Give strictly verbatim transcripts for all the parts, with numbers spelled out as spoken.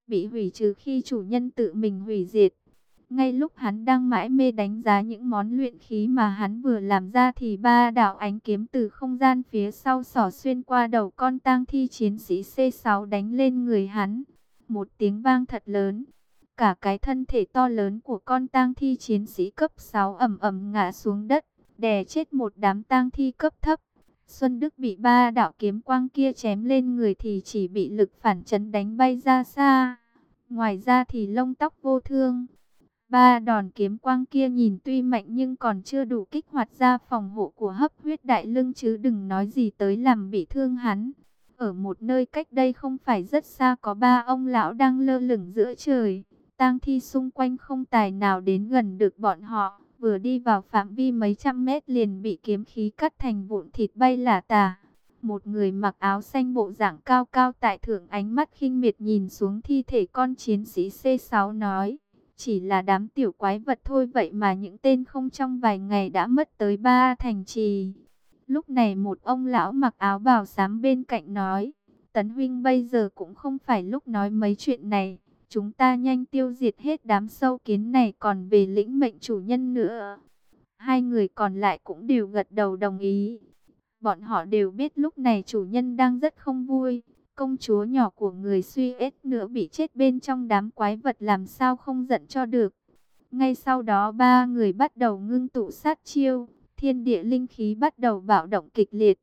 bị hủy trừ khi chủ nhân tự mình hủy diệt. Ngay lúc hắn đang mãi mê đánh giá những món luyện khí mà hắn vừa làm ra thì ba đạo ánh kiếm từ không gian phía sau xỏ xuyên qua đầu con tang thi chiến sĩ C sáu đánh lên người hắn. Một tiếng vang thật lớn, cả cái thân thể to lớn của con tang thi chiến sĩ cấp sáu ầm ầm ngã xuống đất, đè chết một đám tang thi cấp thấp. Xuân Đức bị ba đạo kiếm quang kia chém lên người thì chỉ bị lực phản chấn đánh bay ra xa. Ngoài ra thì lông tóc vô thương. Ba đòn kiếm quang kia nhìn tuy mạnh nhưng còn chưa đủ kích hoạt ra phòng hộ của hấp huyết đại lưng chứ đừng nói gì tới làm bị thương hắn. Ở một nơi cách đây không phải rất xa có ba ông lão đang lơ lửng giữa trời. Tang thi xung quanh không tài nào đến gần được bọn họ. Vừa đi vào phạm vi mấy trăm mét liền bị kiếm khí cắt thành vụn thịt bay lả tả. Một người mặc áo xanh bộ dạng cao cao tại thượng ánh mắt khinh miệt nhìn xuống thi thể con chiến sĩ C sáu nói. Chỉ là đám tiểu quái vật thôi vậy mà những tên không trong vài ngày đã mất tới ba thành trì. Lúc này một ông lão mặc áo bào xám bên cạnh nói. Tấn huynh bây giờ cũng không phải lúc nói mấy chuyện này. Chúng ta nhanh tiêu diệt hết đám sâu kiến này còn về lĩnh mệnh chủ nhân nữa. Hai người còn lại cũng đều gật đầu đồng ý. Bọn họ đều biết lúc này chủ nhân đang rất không vui. Công chúa nhỏ của người Suez nữa bị chết bên trong đám quái vật làm sao không giận cho được. Ngay sau đó ba người bắt đầu ngưng tụ sát chiêu. Thiên địa linh khí bắt đầu bạo động kịch liệt.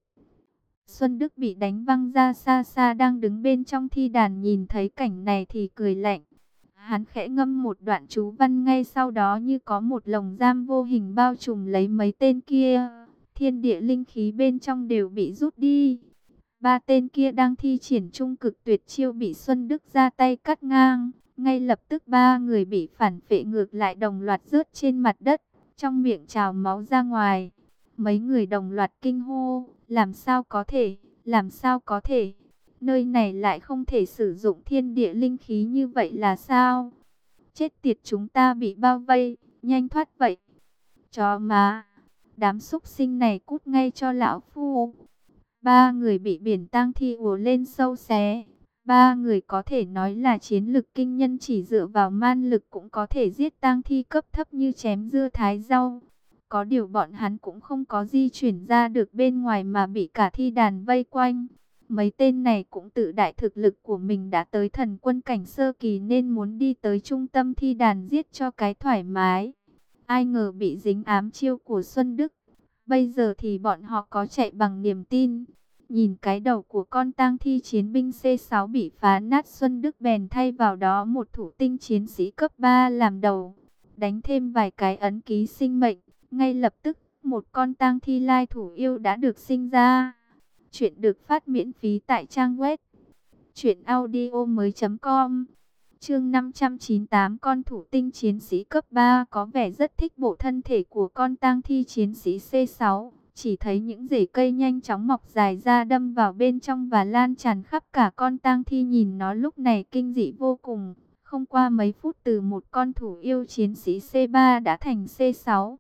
Xuân Đức bị đánh văng ra xa xa đang đứng bên trong thi đàn nhìn thấy cảnh này thì cười lạnh. Hắn khẽ ngâm một đoạn chú văn ngay sau đó như có một lồng giam vô hình bao trùm lấy mấy tên kia. Thiên địa linh khí bên trong đều bị rút đi. Ba tên kia đang thi triển trung cực tuyệt chiêu bị Xuân Đức ra tay cắt ngang. Ngay lập tức ba người bị phản phệ ngược lại đồng loạt rớt trên mặt đất. Trong miệng trào máu ra ngoài. Mấy người đồng loạt kinh hô. Làm sao có thể, làm sao có thể. Nơi này lại không thể sử dụng thiên địa linh khí như vậy là sao? Chết tiệt, chúng ta bị bao vây, nhanh thoát vậy. Chó má, đám súc sinh này cút ngay cho lão phu. Ba người bị biển tang thi ùa lên sâu xé. Ba người có thể nói là chiến lực kinh nhân, chỉ dựa vào man lực cũng có thể giết tang thi cấp thấp như chém dưa thái rau. Có điều bọn hắn cũng không có di chuyển ra được bên ngoài mà bị cả thi đàn vây quanh. Mấy tên này cũng tự đại thực lực của mình đã tới thần quân cảnh sơ kỳ nên muốn đi tới trung tâm thi đàn giết cho cái thoải mái. Ai ngờ bị dính ám chiêu của Xuân Đức. Bây giờ thì bọn họ có chạy bằng niềm tin. Nhìn cái đầu của con tang thi chiến binh C sáu bị phá nát, Xuân Đức bèn thay vào đó một thủ tinh chiến sĩ cấp ba làm đầu. Đánh thêm vài cái ấn ký sinh mệnh. Ngay lập tức, một con tang thi lai thủ yêu đã được sinh ra. Chuyện được phát miễn phí tại trang web truyện audio mới chấm com. Chương năm trăm chín mươi tám, con thủ tinh chiến sĩ cấp ba có vẻ rất thích bộ thân thể của con tang thi chiến sĩ C sáu. Chỉ thấy những rễ cây nhanh chóng mọc dài ra đâm vào bên trong và lan tràn khắp cả con tang thi, nhìn nó lúc này kinh dị vô cùng. Không qua mấy phút từ một con thủ yêu chiến sĩ C ba đã thành C sáu.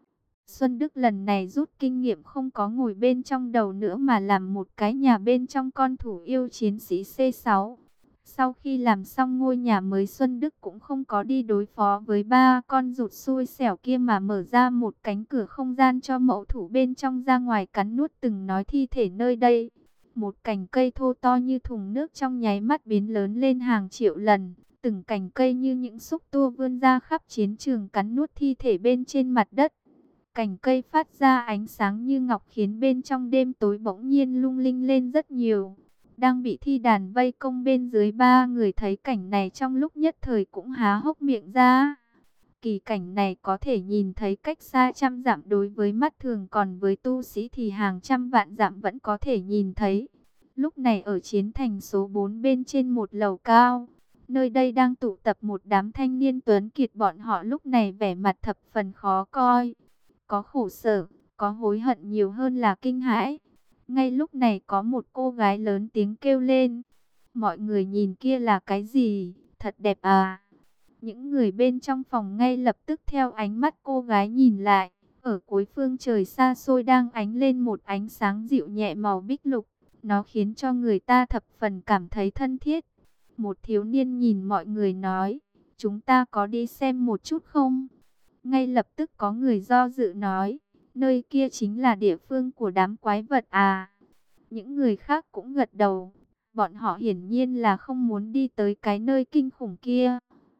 Xuân Đức lần này rút kinh nghiệm, không có ngồi bên trong đầu nữa mà làm một cái nhà bên trong con thủ yêu chiến sĩ C sáu. Sau khi làm xong ngôi nhà mới, Xuân Đức cũng không có đi đối phó với ba con rụt xui xẻo kia mà mở ra một cánh cửa không gian cho mẫu thủ bên trong ra ngoài cắn nuốt từng nói thi thể nơi đây. Một cành cây thô to như thùng nước trong nháy mắt biến lớn lên hàng triệu lần. Từng cành cây như những xúc tua vươn ra khắp chiến trường cắn nuốt thi thể bên trên mặt đất. Cành cây phát ra ánh sáng như ngọc khiến bên trong đêm tối bỗng nhiên lung linh lên rất nhiều. Đang bị thi đàn vây công bên dưới, ba người thấy cảnh này trong lúc nhất thời cũng há hốc miệng ra. Kỳ cảnh này có thể nhìn thấy cách xa trăm dặm đối với mắt thường, còn với tu sĩ thì hàng trăm vạn dặm vẫn có thể nhìn thấy. Lúc này ở chiến thành số bốn bên trên một lầu cao, nơi đây đang tụ tập một đám thanh niên tuấn kiệt, bọn họ lúc này vẻ mặt thập phần khó coi. Có khổ sở, có hối hận nhiều hơn là kinh hãi. Ngay lúc này có một cô gái lớn tiếng kêu lên. Mọi người nhìn kia là cái gì? Thật đẹp à? Những người bên trong phòng ngay lập tức theo ánh mắt cô gái nhìn lại. Ở cuối phương trời xa xôi đang ánh lên một ánh sáng dịu nhẹ màu bích lục. Nó khiến cho người ta thập phần cảm thấy thân thiết. Một thiếu niên nhìn mọi người nói, chúng ta có đi xem một chút không? Ngay lập tức có người do dự nói, nơi kia chính là địa phương của đám quái vật à. Những người khác cũng gật đầu, bọn họ hiển nhiên là không muốn đi tới cái nơi kinh khủng kia.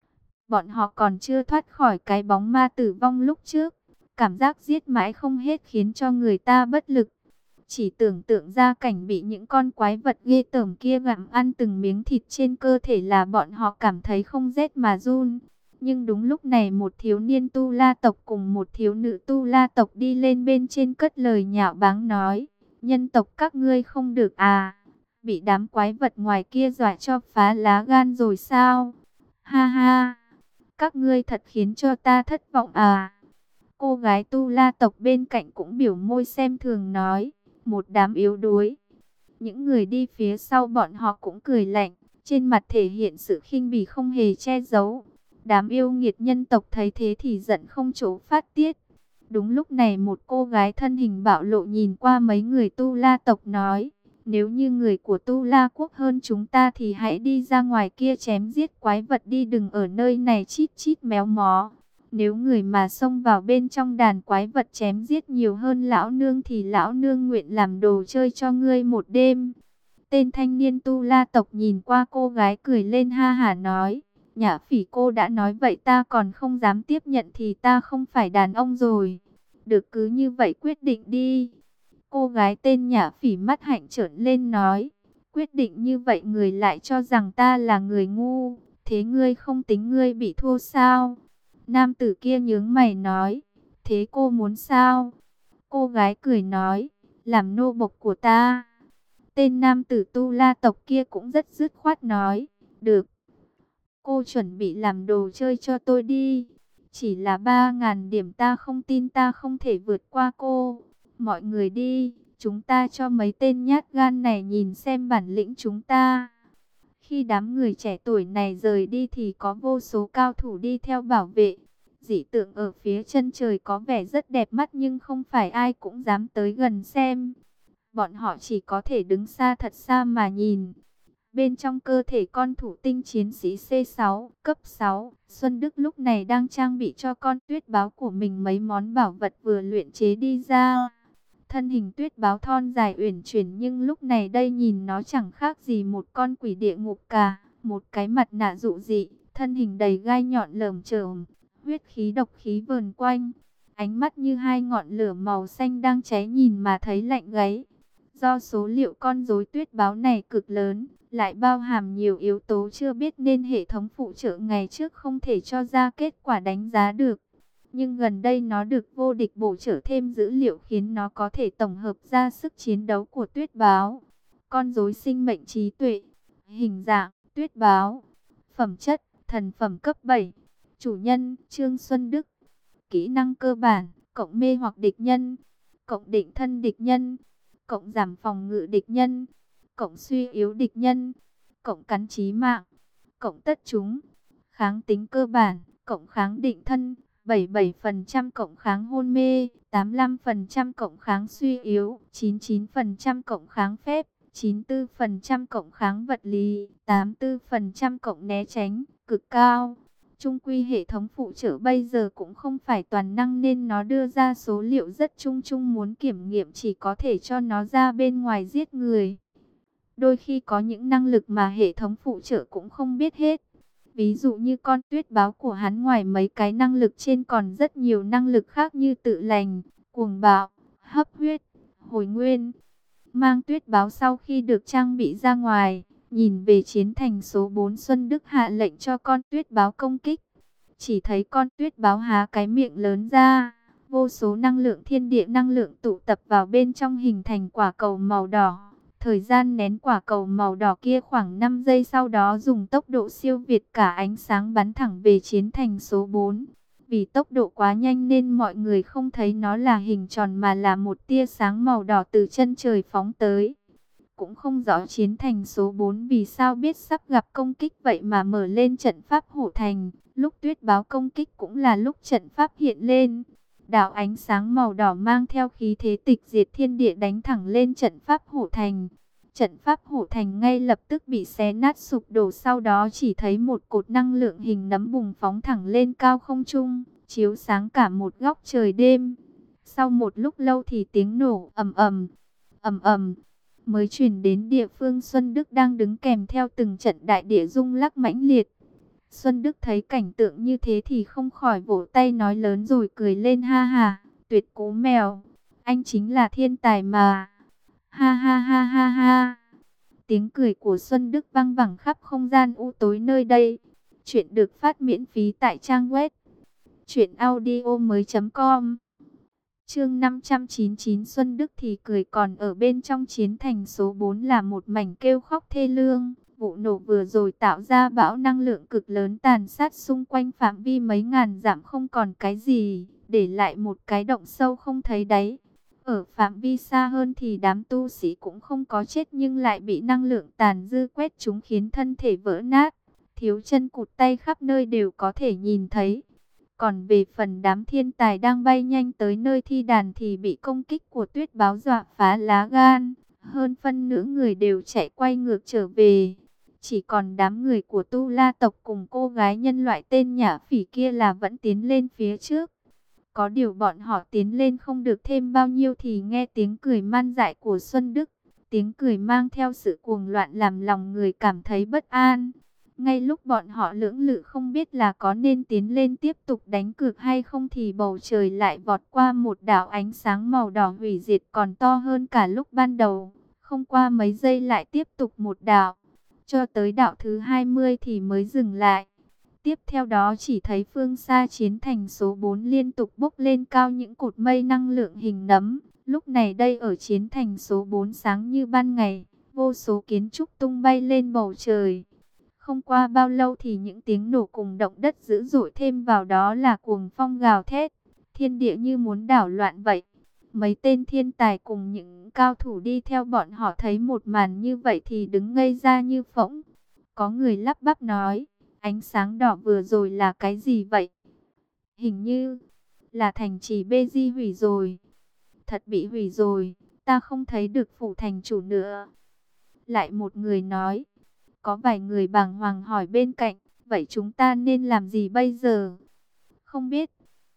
Bọn họ còn chưa thoát khỏi cái bóng ma tử vong lúc trước. Cảm giác giết mãi không hết khiến cho người ta bất lực. Chỉ tưởng tượng ra cảnh bị những con quái vật ghê tởm kia gặm ăn từng miếng thịt trên cơ thể là bọn họ cảm thấy không rét mà run. Nhưng đúng lúc này một thiếu niên tu la tộc cùng một thiếu nữ tu la tộc đi lên bên trên cất lời nhạo báng nói. Nhân tộc các ngươi không được à? Bị đám quái vật ngoài kia dọa cho phá lá gan rồi sao? Ha ha! Các ngươi thật khiến cho ta thất vọng à? Cô gái tu la tộc bên cạnh cũng biểu môi xem thường nói. Một đám yếu đuối. Những người đi phía sau bọn họ cũng cười lạnh. Trên mặt thể hiện sự khinh bỉ không hề che giấu. Đám yêu nghiệt nhân tộc thấy thế thì giận không chỗ phát tiết. Đúng lúc này một cô gái thân hình bạo lộ nhìn qua mấy người tu la tộc nói. Nếu như người của tu la quốc hơn chúng ta thì hãy đi ra ngoài kia chém giết quái vật đi, đừng ở nơi này chít chít méo mó. Nếu người mà xông vào bên trong đàn quái vật chém giết nhiều hơn lão nương thì lão nương nguyện làm đồ chơi cho ngươi một đêm. Tên thanh niên tu la tộc nhìn qua cô gái cười lên ha hả nói. Nhã Phỉ cô đã nói vậy ta còn không dám tiếp nhận thì ta không phải đàn ông rồi. Được, cứ như vậy quyết định đi. Cô gái tên Nhã Phỉ mắt hạnh trợn lên nói. Quyết định như vậy người lại cho rằng ta là người ngu. Thế ngươi không tính ngươi bị thua sao? Nam tử kia nhướng mày nói. Thế cô muốn sao? Cô gái cười nói. Làm nô bộc của ta. Tên nam tử tu la tộc kia cũng rất dứt khoát nói. Được. Cô chuẩn bị làm đồ chơi cho tôi đi. Chỉ là ba ngàn điểm ta không tin ta không thể vượt qua cô. Mọi người đi. Chúng ta cho mấy tên nhát gan này nhìn xem bản lĩnh chúng ta. Khi đám người trẻ tuổi này rời đi thì có vô số cao thủ đi theo bảo vệ. Dị tượng ở phía chân trời có vẻ rất đẹp mắt nhưng không phải ai cũng dám tới gần xem. Bọn họ chỉ có thể đứng xa thật xa mà nhìn. Bên trong cơ thể con thủ tinh chiến sĩ C sáu, cấp sáu, Xuân Đức lúc này đang trang bị cho con tuyết báo của mình mấy món bảo vật vừa luyện chế đi ra. Thân hình tuyết báo thon dài uyển chuyển nhưng lúc này đây nhìn nó chẳng khác gì một con quỷ địa ngục cả. Một cái mặt nạ dụ dị, thân hình đầy gai nhọn lởm chởm, huyết khí độc khí vờn quanh. Ánh mắt như hai ngọn lửa màu xanh đang cháy nhìn mà thấy lạnh gáy. Do số liệu con rối tuyết báo này cực lớn, lại bao hàm nhiều yếu tố chưa biết nên hệ thống phụ trợ ngày trước không thể cho ra kết quả đánh giá được. Nhưng gần đây nó được vô địch bổ trợ thêm dữ liệu khiến nó có thể tổng hợp ra sức chiến đấu của tuyết báo. Con rối sinh mệnh trí tuệ, hình dạng, tuyết báo, phẩm chất, thần phẩm cấp bảy, chủ nhân, Trương Xuân Đức, kỹ năng cơ bản, cộng mê hoặc địch nhân, cộng định thân địch nhân, cộng giảm phòng ngự địch nhân, cộng suy yếu địch nhân, cộng cắn chí mạng, cộng tất chúng, kháng tính cơ bản, cộng kháng định thân, bảy mươi bảy phần trăm cộng kháng hôn mê, tám mươi lăm phần trăm cộng kháng suy yếu, chín mươi chín phần trăm cộng kháng phép, chín mươi tư phần trăm cộng kháng vật lý, tám mươi tư phần trăm cộng né tránh, cực cao. Trung quy hệ thống phụ trợ bây giờ cũng không phải toàn năng nên nó đưa ra số liệu rất chung chung, muốn kiểm nghiệm chỉ có thể cho nó ra bên ngoài giết người. Đôi khi có những năng lực mà hệ thống phụ trợ cũng không biết hết. Ví dụ như con tuyết báo của hắn ngoài mấy cái năng lực trên còn rất nhiều năng lực khác như tự lành, cuồng bạo, hấp huyết, hồi nguyên. Mang tuyết báo sau khi được trang bị ra ngoài, nhìn về chiến thành số bốn, Xuân Đức hạ lệnh cho con tuyết báo công kích. Chỉ thấy con tuyết báo há cái miệng lớn ra, vô số năng lượng thiên địa năng lượng tụ tập vào bên trong hình thành quả cầu màu đỏ. Thời gian nén quả cầu màu đỏ kia khoảng năm giây, sau đó dùng tốc độ siêu việt cả ánh sáng bắn thẳng về chiến thành số bốn. Vì tốc độ quá nhanh nên mọi người không thấy nó là hình tròn mà là một tia sáng màu đỏ từ chân trời phóng tới. Cũng không rõ chiến thành số bốn vì sao biết sắp gặp công kích vậy mà mở lên trận pháp hộ thành. Lúc tuyết báo công kích cũng là lúc trận pháp hiện lên. Đạo ánh sáng màu đỏ mang theo khí thế tịch diệt thiên địa đánh thẳng lên trận pháp hộ thành. Trận pháp hộ thành ngay lập tức bị xé nát sụp đổ, sau đó chỉ thấy một cột năng lượng hình nấm bùng phóng thẳng lên cao không trung, chiếu sáng cả một góc trời đêm. Sau một lúc lâu thì tiếng nổ ầm ầm, ầm ầm mới truyền đến địa phương Xuân Đức đang đứng, kèm theo từng trận đại địa rung lắc mãnh liệt. Xuân Đức thấy cảnh tượng như thế thì không khỏi vỗ tay nói lớn rồi cười lên, ha ha, tuyệt cú mèo, anh chính là thiên tài mà. Ha ha ha ha ha. Tiếng cười của Xuân Đức vang vẳng khắp không gian u tối nơi đây. Chuyện được phát miễn phí tại trang web truyện audio mới chấm com. Chương năm trăm chín mươi chín, Xuân Đức thì cười, còn ở bên trong chiến thành số bốn là một mảnh kêu khóc thê lương. Vụ nổ vừa rồi tạo ra bão năng lượng cực lớn tàn sát xung quanh phạm vi mấy ngàn dặm, không còn cái gì, để lại một cái động sâu không thấy đáy. Ở phạm vi xa hơn thì đám tu sĩ cũng không có chết, nhưng lại bị năng lượng tàn dư quét chúng khiến thân thể vỡ nát, thiếu chân cụt tay khắp nơi đều có thể nhìn thấy. Còn về phần đám thiên tài đang bay nhanh tới nơi thi đàn thì bị công kích của tuyết báo dọa phá lá gan, hơn phân nửa người đều chạy quay ngược trở về. Chỉ còn đám người của Tu La tộc cùng cô gái nhân loại tên Nhã Phỉ kia là vẫn tiến lên phía trước. Có điều bọn họ tiến lên không được thêm bao nhiêu thì nghe tiếng cười man dại của Xuân Đức. Tiếng cười mang theo sự cuồng loạn làm lòng người cảm thấy bất an. Ngay lúc bọn họ lưỡng lự không biết là có nên tiến lên tiếp tục đánh cược hay không thì bầu trời lại vọt qua một đạo ánh sáng màu đỏ hủy diệt còn to hơn cả lúc ban đầu. Không qua mấy giây lại tiếp tục một đạo, cho tới đạo thứ hai mươi thì mới dừng lại. Tiếp theo đó chỉ thấy phương xa chiến thành số bốn liên tục bốc lên cao những cột mây năng lượng hình nấm. Lúc này đây ở chiến thành số bốn sáng như ban ngày, vô số kiến trúc tung bay lên bầu trời. Không qua bao lâu thì những tiếng nổ cùng động đất dữ dội, thêm vào đó là cuồng phong gào thét, thiên địa như muốn đảo loạn vậy. Mấy tên thiên tài cùng những cao thủ đi theo bọn họ thấy một màn như vậy thì đứng ngây ra như phỗng. Có người lắp bắp nói, ánh sáng đỏ vừa rồi là cái gì vậy? Hình như là thành trì Bê Di hủy rồi. Thật bị hủy rồi, ta không thấy được phủ thành chủ nữa. Lại một người nói. Có vài người bàng hoàng hỏi bên cạnh, vậy chúng ta nên làm gì bây giờ? Không biết.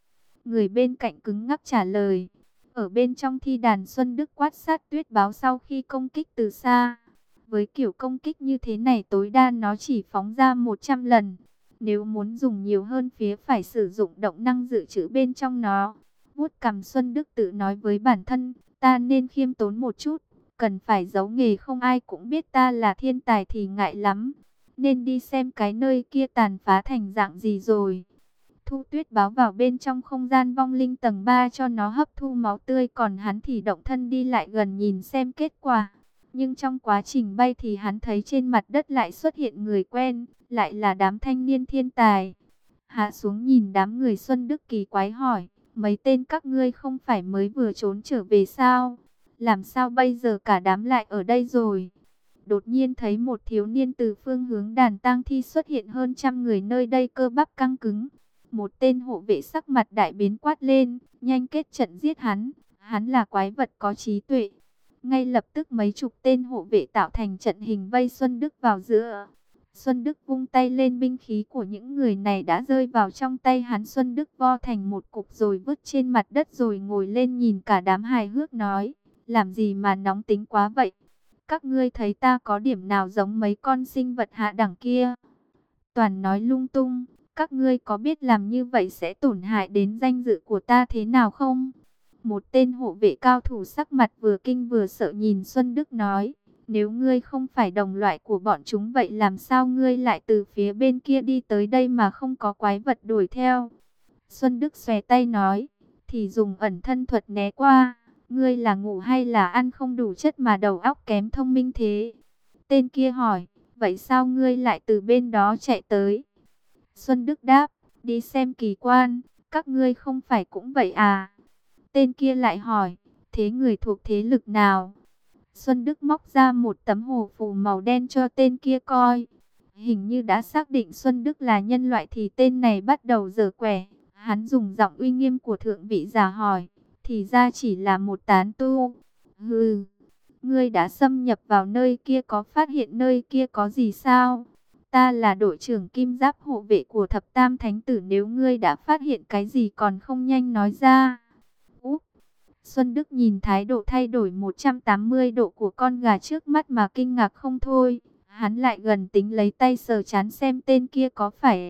Người bên cạnh cứng ngắc trả lời. Ở bên trong thi đàn, Xuân Đức quát sát tuyết báo sau khi công kích từ xa. Với kiểu công kích như thế này tối đa nó chỉ phóng ra một trăm lần. Nếu muốn dùng nhiều hơn phía phải sử dụng động năng dự trữ bên trong nó. Vuốt cằm, Xuân Đức tự nói với bản thân, ta nên khiêm tốn một chút. Cần phải giấu nghề, không ai cũng biết ta là thiên tài thì ngại lắm. Nên đi xem cái nơi kia tàn phá thành dạng gì rồi. Thu tuyết báo vào bên trong không gian vong linh tầng ba cho nó hấp thu máu tươi. Còn hắn thì động thân đi lại gần nhìn xem kết quả. Nhưng trong quá trình bay thì hắn thấy trên mặt đất lại xuất hiện người quen. Lại là đám thanh niên thiên tài. Hạ xuống nhìn đám người, Xuân Đức kỳ quái hỏi, mấy tên các ngươi không phải mới vừa trốn trở về sao? Làm sao bây giờ cả đám lại ở đây rồi? Đột nhiên thấy một thiếu niên từ phương hướng đàn tang thi xuất hiện, hơn trăm người nơi đây cơ bắp căng cứng. Một tên hộ vệ sắc mặt đại biến quát lên, nhanh kết trận giết hắn, hắn là quái vật có trí tuệ. Ngay lập tức mấy chục tên hộ vệ tạo thành trận hình vây Xuân Đức vào giữa. Xuân Đức vung tay lên, binh khí của những người này đã rơi vào trong tay hắn. Xuân Đức vo thành một cục rồi vứt trên mặt đất, rồi ngồi lên nhìn cả đám hài hước nói, làm gì mà nóng tính quá vậy? Các ngươi thấy ta có điểm nào giống mấy con sinh vật hạ đẳng kia? Toàn nói lung tung, các ngươi có biết làm như vậy sẽ tổn hại đến danh dự của ta thế nào không? Một tên hộ vệ cao thủ sắc mặt vừa kinh vừa sợ nhìn Xuân Đức nói, nếu ngươi không phải đồng loại của bọn chúng vậy làm sao ngươi lại từ phía bên kia đi tới đây mà không có quái vật đuổi theo? Xuân Đức xòe tay nói, thì dùng ẩn thân thuật né qua. Ngươi là ngủ hay là ăn không đủ chất mà đầu óc kém thông minh thế? Tên kia hỏi, vậy sao ngươi lại từ bên đó chạy tới? Xuân Đức đáp, đi xem kỳ quan, các ngươi không phải cũng vậy à? Tên kia lại hỏi, thế người thuộc thế lực nào? Xuân Đức móc ra một tấm hồ phù màu đen cho tên kia coi. Hình như đã xác định Xuân Đức là nhân loại thì tên này bắt đầu giở quẻ. Hắn dùng giọng uy nghiêm của thượng vị giả hỏi, thì ra chỉ là một tán tu. Hừ, Ngươi đã xâm nhập vào nơi kia, có phát hiện nơi kia có gì sao? Ta là đội trưởng kim giáp hộ vệ của thập tam thánh tử, nếu ngươi đã phát hiện cái gì còn không nhanh nói ra. Úp! Xuân Đức nhìn thái độ thay đổi một trăm tám mươi độ của con gà trước mắt mà kinh ngạc không thôi. Hắn lại gần tính lấy tay sờ chán xem tên kia có phải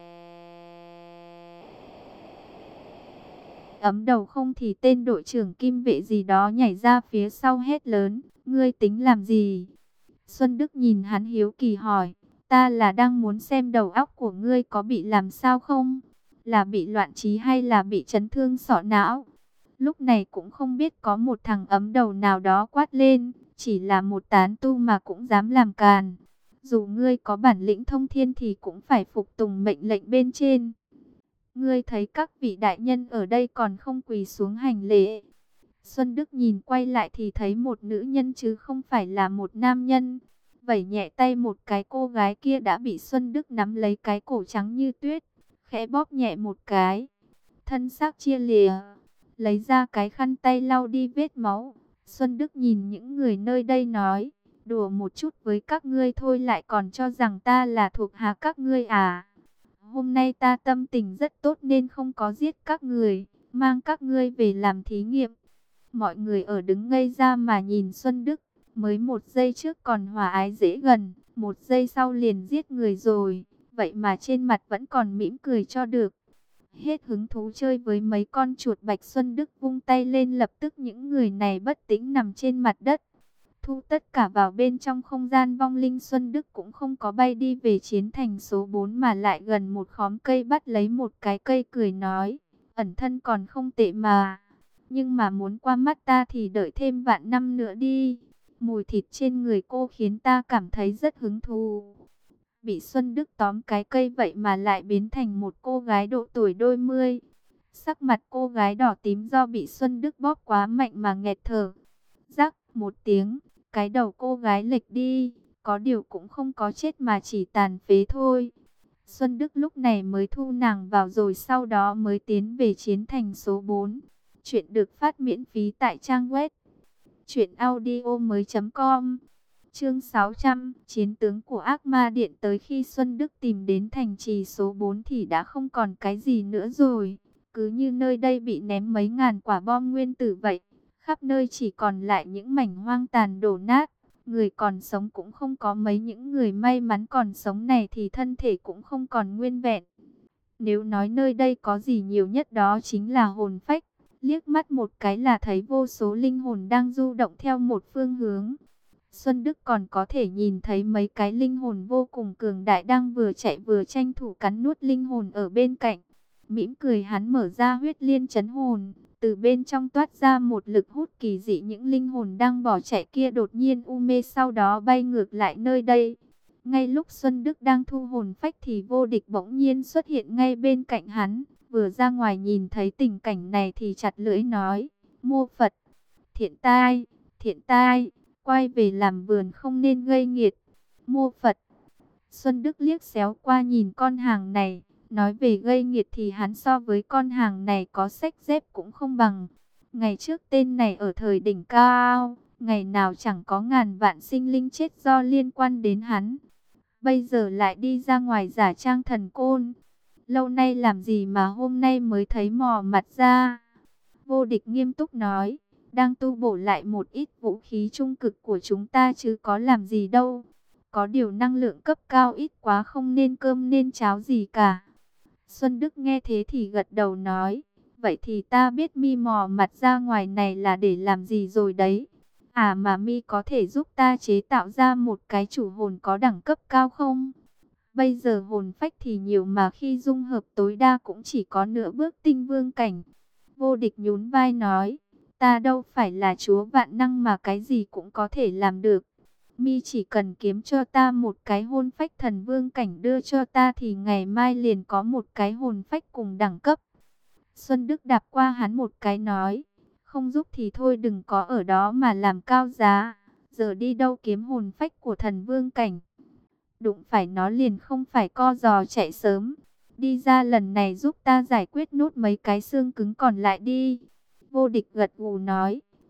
ấm đầu không, thì tên đội trưởng kim vệ gì đó nhảy ra phía sau hét lớn: ngươi tính làm gì? Xuân Đức nhìn hắn hiếu kỳ hỏi: ta là đang muốn xem đầu óc của ngươi có bị làm sao không? Là bị loạn trí hay là bị chấn thương sọ não? Lúc này cũng không biết có một thằng ấm đầu nào đó quát lên: chỉ là một tán tu mà cũng dám làm càn. Dù ngươi có bản lĩnh thông thiên thì cũng phải phục tùng mệnh lệnh bên trên. Ngươi thấy các vị đại nhân ở đây còn không quỳ xuống hành lễ. Xuân Đức nhìn quay lại thì thấy một nữ nhân chứ không phải là một nam nhân. Vẩy nhẹ tay một cái, cô gái kia đã bị Xuân Đức nắm lấy cái cổ trắng như tuyết, khẽ bóp nhẹ một cái, thân xác chia lìa, lấy ra cái khăn tay lau đi vết máu. Xuân Đức nhìn những người nơi đây nói: đùa một chút với các ngươi thôi lại còn cho rằng ta là thuộc hạ các ngươi à? Hôm nay ta tâm tình rất tốt nên không có giết các người, mang các ngươi về làm thí nghiệm. Mọi người ở đứng ngây ra mà nhìn Xuân Đức, mới một giây trước còn hòa ái dễ gần, một giây sau liền giết người rồi, vậy mà trên mặt vẫn còn mỉm cười cho được. Hết hứng thú chơi với mấy con chuột bạch, Xuân Đức vung tay lên, lập tức những người này bất tĩnh nằm trên mặt đất. Thu tất cả vào bên trong không gian vong linh, Xuân Đức cũng không có bay đi về chiến thành số bốn mà lại gần một khóm cây bắt lấy một cái cây cười nói: ẩn thân còn không tệ mà, nhưng mà muốn qua mắt ta thì đợi thêm vạn năm nữa đi. Mùi thịt trên người cô khiến ta cảm thấy rất hứng thú. Bị Xuân Đức tóm cái cây vậy mà lại biến thành một cô gái độ tuổi đôi mươi. Sắc mặt cô gái đỏ tím do bị Xuân Đức bóp quá mạnh mà nghẹt thở. Rắc một tiếng, cái đầu cô gái lệch đi, có điều cũng không có chết mà chỉ tàn phế thôi. Xuân Đức lúc này mới thu nàng vào rồi sau đó mới tiến về chiến thành số bốn. Chuyện được phát miễn phí tại trang web truyện audio mới chấm com. Chương sáu trăm, chiến tướng của ác ma điện. Tới khi Xuân Đức tìm đến thành trì số bốn thì đã không còn cái gì nữa rồi. Cứ như nơi đây bị ném mấy ngàn quả bom nguyên tử vậy. Khắp nơi chỉ còn lại những mảnh hoang tàn đổ nát. Người còn sống cũng không có mấy, những người may mắn còn sống này thì thân thể cũng không còn nguyên vẹn. Nếu nói nơi đây có gì nhiều nhất đó chính là hồn phách. Liếc mắt một cái là thấy vô số linh hồn đang du động theo một phương hướng. Xuân Đức còn có thể nhìn thấy mấy cái linh hồn vô cùng cường đại đang vừa chạy vừa tranh thủ cắn nuốt linh hồn ở bên cạnh. Mỉm cười hắn mở ra huyết liên trấn hồn, từ bên trong toát ra một lực hút kỳ dị, những linh hồn đang bỏ chạy kia đột nhiên u mê, sau đó bay ngược lại nơi đây. Ngay lúc Xuân Đức đang thu hồn phách thì Vô Địch bỗng nhiên xuất hiện ngay bên cạnh hắn. Vừa ra ngoài nhìn thấy tình cảnh này thì chặt lưỡi nói: Mô Phật, thiện tai, thiện tai, quay về làm vườn không nên gây nghiệt. Mô Phật. Xuân Đức liếc xéo qua nhìn con hàng này, nói về gây nghiệt thì hắn so với con hàng này có xách dép cũng không bằng. Ngày trước tên này ở thời đỉnh cao, ngày nào chẳng có ngàn vạn sinh linh chết do liên quan đến hắn. Bây giờ lại đi ra ngoài giả trang thần côn. Lâu nay làm gì mà hôm nay mới thấy mò mặt ra? Vô Địch nghiêm túc nói: đang tu bổ lại một ít vũ khí trung cực của chúng ta chứ có làm gì đâu. Có điều năng lượng cấp cao ít quá, không nên cơm nên cháo gì cả. Xuân Đức nghe thế thì gật đầu nói: vậy thì ta biết mi mò mặt ra ngoài này là để làm gì rồi đấy. À mà mi có thể giúp ta chế tạo ra một cái chủ hồn có đẳng cấp cao không? Bây giờ hồn phách thì nhiều mà khi dung hợp tối đa cũng chỉ có nửa bước tinh vương cảnh. Vô Địch nhún vai nói: ta đâu phải là chúa vạn năng mà cái gì cũng có thể làm được. Mi chỉ cần kiếm cho ta một cái hồn phách thần vương cảnh đưa cho ta thì ngày mai liền có một cái hồn phách cùng đẳng cấp. Xuân Đức đạp qua hắn một cái nói: không giúp thì thôi, đừng có ở đó mà làm cao giá. Giờ đi đâu kiếm hồn phách của thần vương cảnh? Đụng phải nó liền không phải co giò chạy sớm. Đi ra lần này giúp ta giải quyết nốt mấy cái xương cứng còn lại đi. Vô Địch gật gù nói: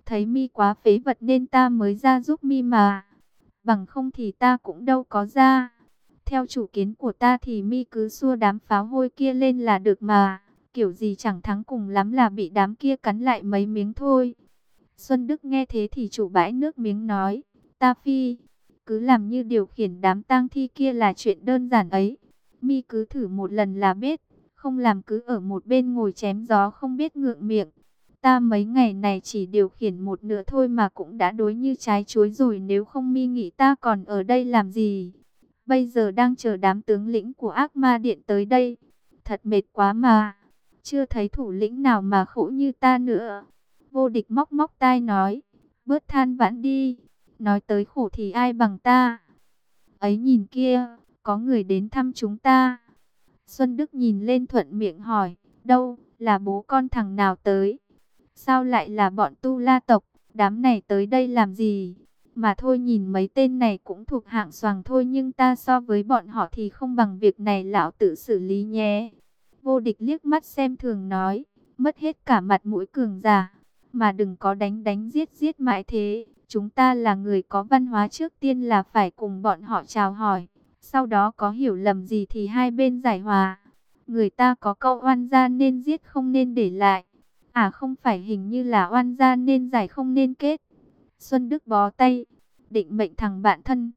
thấy mi quá phế vật nên ta mới ra giúp mi mà. Bằng không thì ta cũng đâu có ra. Theo chủ kiến của ta thì mi cứ xua đám pháo hôi kia lên là được mà. Kiểu gì chẳng thắng, cùng lắm là bị đám kia cắn lại mấy miếng thôi. Xuân Đức nghe thế thì chủ bãi nước miếng nói. Ta phi, cứ làm như điều khiển đám tang thi kia là chuyện đơn giản ấy. Mi cứ thử một lần là biết. Không làm cứ ở một bên ngồi chém gió không biết ngượng miệng. Ta mấy ngày này chỉ điều khiển một nửa thôi mà cũng đã đối như trái chuối rồi. Nếu không mi nghĩ ta còn ở đây làm gì? Bây giờ đang chờ đám tướng lĩnh của ác ma điện tới đây. Thật mệt quá mà. Chưa thấy thủ lĩnh nào mà khổ như ta nữa. Vô Địch móc móc tai nói. Bớt than vãn đi. Nói tới khổ thì ai bằng ta. Ấy nhìn kia, có người đến thăm chúng ta. Xuân Đức nhìn lên thuận miệng hỏi. Đâu, là bố con thằng nào tới? Sao lại là bọn Tu La tộc? Đám này tới đây làm gì? Mà thôi, nhìn mấy tên này cũng thuộc hạng xoàng thôi, nhưng ta so với bọn họ thì không bằng, việc này lão tự xử lý nhé. Vô Địch liếc mắt xem thường nói. Mất hết cả mặt mũi cường giả. Mà đừng có đánh đánh giết giết mãi thế. Chúng ta là người có văn hóa, trước tiên là phải cùng bọn họ chào hỏi. Sau đó có hiểu lầm gì thì hai bên giải hòa. Người ta có câu oan gia nên giết không nên để lại. À không phải, hình như là oan gia nên giải không nên kết. Xuân Đức bó tay, định mệnh thằng bạn thân.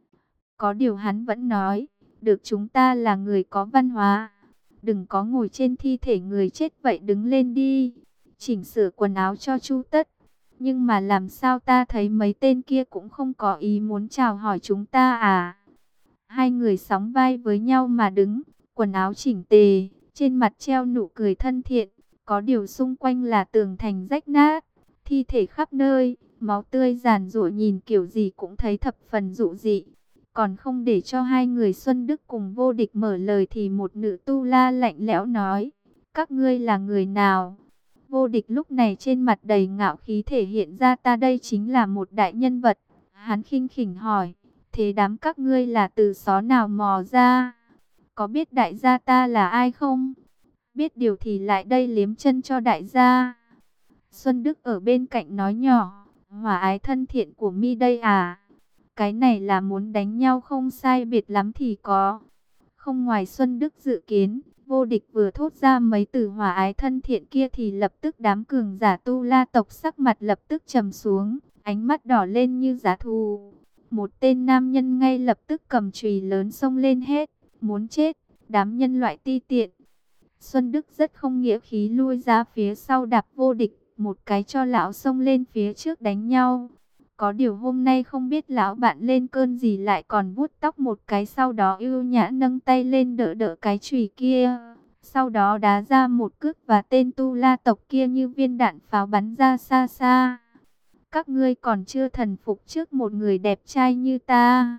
Có điều hắn vẫn nói, được, chúng ta là người có văn hóa. Đừng có ngồi trên thi thể người chết vậy, đứng lên đi. Chỉnh sửa quần áo cho chu tất. Nhưng mà làm sao ta thấy mấy tên kia cũng không có ý muốn chào hỏi chúng ta à? Hai người sóng vai với nhau mà đứng, quần áo chỉnh tề, trên mặt treo nụ cười thân thiện. Có điều xung quanh là tường thành rách nát, thi thể khắp nơi, máu tươi giàn giụa, nhìn kiểu gì cũng thấy thập phần dụ dị. Còn không để cho hai người Xuân Đức cùng Vô Địch mở lời thì một nữ tu la lạnh lẽo nói. Các ngươi là người nào? Vô Địch lúc này trên mặt đầy ngạo khí thể hiện ra, ta đây chính là một đại nhân vật. Hắn khinh khỉnh hỏi. Thế đám các ngươi là từ xó nào mò ra? Có biết đại gia ta là ai không? Biết điều thì lại đây liếm chân cho đại gia. Xuân Đức ở bên cạnh nói nhỏ. Hòa ái thân thiện của mi đây à? Cái này là muốn đánh nhau không sai biệt lắm thì có. Không ngoài Xuân Đức dự kiến, Vô Địch vừa thốt ra mấy từ hòa ái thân thiện kia thì lập tức đám cường giả Tu La tộc sắc mặt lập tức trầm xuống, ánh mắt đỏ lên như giá thù. Một tên nam nhân ngay lập tức cầm chùy lớn xông lên hết, muốn chết, đám nhân loại ti tiện. Xuân Đức rất không nghĩa khí lui ra phía sau đạp Vô Địch, một cái cho lão xông lên phía trước đánh nhau. Có điều hôm nay không biết lão bạn lên cơn gì lại còn vuốt tóc một cái, sau đó ưu nhã nâng tay lên đỡ đỡ cái chùy kia. Sau đó đá ra một cước và tên Tu La tộc kia như viên đạn pháo bắn ra xa xa. Các ngươi còn chưa thần phục trước một người đẹp trai như ta,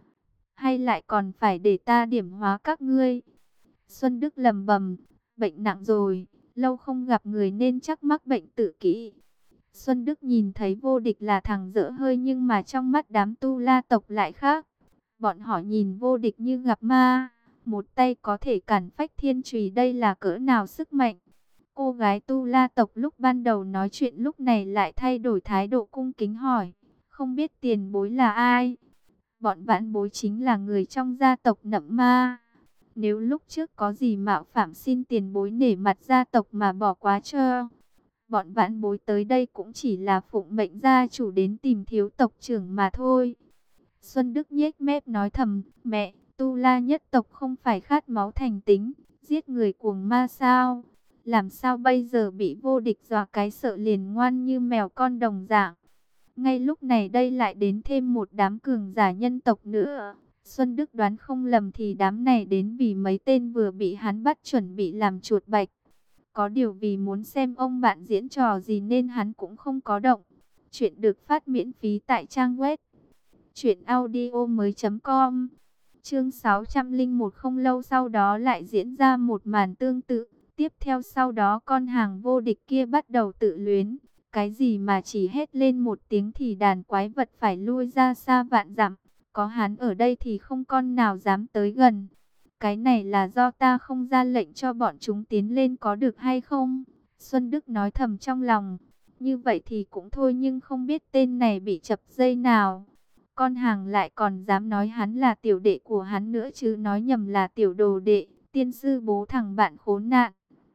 hay lại còn phải để ta điểm hóa các ngươi? Xuân Đức lầm bầm, bệnh nặng rồi, lâu không gặp người nên chắc mắc bệnh tự kỷ. Xuân Đức nhìn thấy Vô Địch là thằng dở hơi, nhưng mà trong mắt đám Tu La tộc lại khác. Bọn họ nhìn Vô Địch như gặp ma, một tay có thể cản phách thiên chùy, đây là cỡ nào sức mạnh. Cô gái Tu La tộc lúc ban đầu nói chuyện lúc này lại thay đổi thái độ, cung kính hỏi, không biết tiền bối là ai? Bọn vãn bối chính là người trong gia tộc Nậm Ma. Nếu lúc trước có gì mạo phạm xin tiền bối nể mặt gia tộc mà bỏ qua cho. Bọn vãn bối tới đây cũng chỉ là phụng mệnh gia chủ đến tìm thiếu tộc trưởng mà thôi. Xuân Đức nhếch mép nói thầm, mẹ, Tu La nhất tộc không phải khát máu thành tính, giết người cuồng ma sao? Làm sao bây giờ bị Vô Địch dọa cái sợ liền ngoan như mèo con đồng dạng. Ngay lúc này đây lại đến thêm một đám cường giả nhân tộc nữa. Xuân Đức đoán không lầm thì đám này đến vì mấy tên vừa bị hắn bắt chuẩn bị làm chuột bạch. Có điều vì muốn xem ông bạn diễn trò gì nên hắn cũng không có động. Chuyện được phát miễn phí tại trang web truyện audio mới chấm com. Chương sáu trăm lẻ một. Không lâu sau đó lại diễn ra một màn tương tự. Tiếp theo sau đó con hàng Vô Địch kia bắt đầu tự luyến. Cái gì mà chỉ hét lên một tiếng thì đàn quái vật phải lui ra xa vạn dặm. Có hắn ở đây thì không con nào dám tới gần. Cái này là do ta không ra lệnh cho bọn chúng tiến lên có được hay không? Xuân Đức nói thầm trong lòng. Như vậy thì cũng thôi, nhưng không biết tên này bị chập dây nào. Con hàng lại còn dám nói hắn là tiểu đệ của hắn nữa chứ, nói nhầm là tiểu đồ đệ, tiên sư bố thằng bạn khốn nạn.